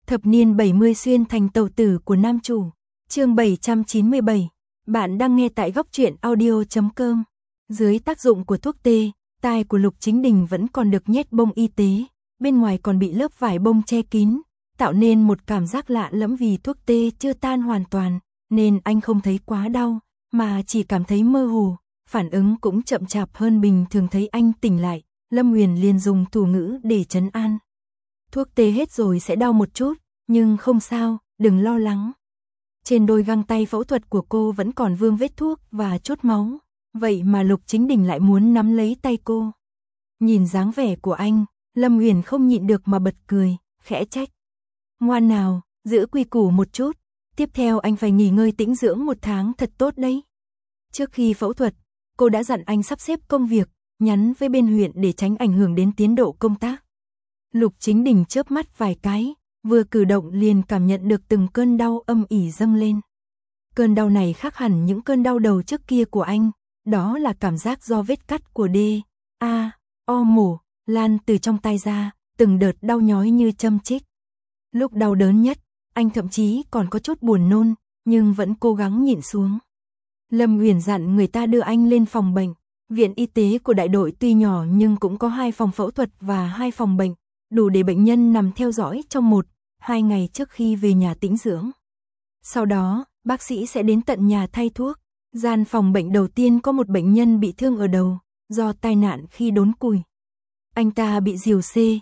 Thập niên 70 xuyên thành tàu tử của nam chủ. Chương 797. Bạn đang nghe tại góc truyện audio.com. Dưới tác dụng của thuốc tê, tai của Lục Chính Đình vẫn còn được nhét bông y tế, bên ngoài còn bị lớp vải bông che kín, tạo nên một cảm giác lạ lẫm vì thuốc tê chưa tan hoàn toàn, nên anh không thấy quá đau, mà chỉ cảm thấy mơ hồ, phản ứng cũng chậm chạp hơn bình thường. Thấy anh tỉnh lại, Lâm Huyền liền dùng thủ ngữ để trấn an. Thuốc tê hết rồi sẽ đau một chút, nhưng không sao, đừng lo lắng. Trên đôi găng tay phẫu thuật của cô vẫn còn vương vết thuốc và chút máu, vậy mà Lục Chính Đình lại muốn nắm lấy tay cô. Nhìn dáng vẻ của anh, Lâm Huyền không nhịn được mà bật cười, khẽ trách. Ngoan nào, giữ quy củ một chút, tiếp theo anh phải nghỉ ngơi tĩnh dưỡng 1 tháng thật tốt đấy. Trước khi phẫu thuật, cô đã dặn anh sắp xếp công việc, nhắn với bên huyện để tránh ảnh hưởng đến tiến độ công tác. Lục Chính Đình chớp mắt vài cái, vừa cử động liền cảm nhận được từng cơn đau âm ỉ dâng lên. Cơn đau này khác hẳn những cơn đau đầu trước kia của anh, đó là cảm giác do vết cắt của D.A.O. mổ, lan từ trong tai ra, từng đợt đau nhói như châm chích. Lúc đau đớn nhất, anh thậm chí còn có chút buồn nôn, nhưng vẫn cố gắng nhịn xuống. Lâm Huyền dặn người ta đưa anh lên phòng bệnh. Viện y tế của đại đội tuy nhỏ nhưng cũng có 2 phòng phẫu thuật và 2 phòng bệnh, đủ để bệnh nhân nằm theo dõi trong 1-2 ngày trước khi về nhà tĩnh dưỡng. Sau đó, bác sĩ sẽ đến tận nhà thay thuốc. Gian phòng bệnh đầu tiên có một bệnh nhân bị thương ở đầu, do tai nạn khi đốn củi. Anh ta bị rìu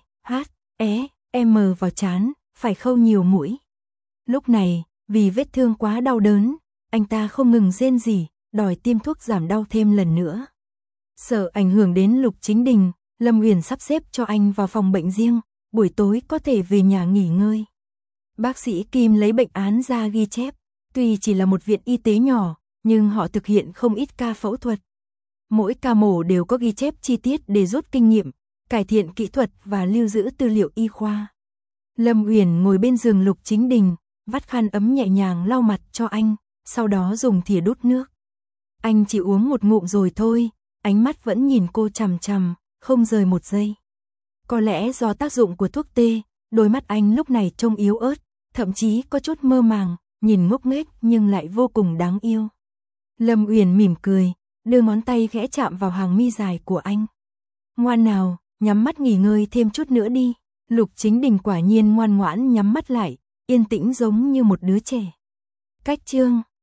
C.H.E.M vào trán, phải khâu nhiều mũi. Lúc này, vì vết thương quá đau đớn, anh ta không ngừng rên rỉ, đòi tiêm thuốc giảm đau thêm lần nữa. Sợ ảnh hưởng đến Lục Chính Đình, Lâm Huyền sắp xếp cho anh vào phòng bệnh riêng, buổi tối có thể về nhà nghỉ ngơi. Bác sĩ Kim lấy bệnh án ra ghi chép, tuy chỉ là một viện y tế nhỏ, nhưng họ thực hiện không ít ca phẫu thuật. Mỗi ca mổ đều có ghi chép chi tiết để rút kinh nghiệm, cải thiện kỹ thuật và lưu giữ tư liệu y khoa. Lâm Huyền ngồi bên giường Lục Chính Đình, vắt khăn ấm nhẹ nhàng lau mặt cho anh, sau đó dùng thìa đút nước. Anh chỉ uống một ngụm rồi thôi, ánh mắt vẫn nhìn cô chằm chằm, không rời một giây. Có lẽ do tác dụng của thuốc tê, đôi mắt anh lúc này trông yếu ớt, thậm chí có chút mơ màng, nhìn ngốc nghếch nhưng lại vô cùng đáng yêu. Lâm Uyển mỉm cười, đưa ngón tay khẽ chạm vào hàng mi dài của anh. Ngoan nào, nhắm mắt nghỉ ngơi thêm chút nữa đi. Lục Chính Đình quả nhiên ngoan ngoãn nhắm mắt lại, yên tĩnh giống như một đứa trẻ. Cách chương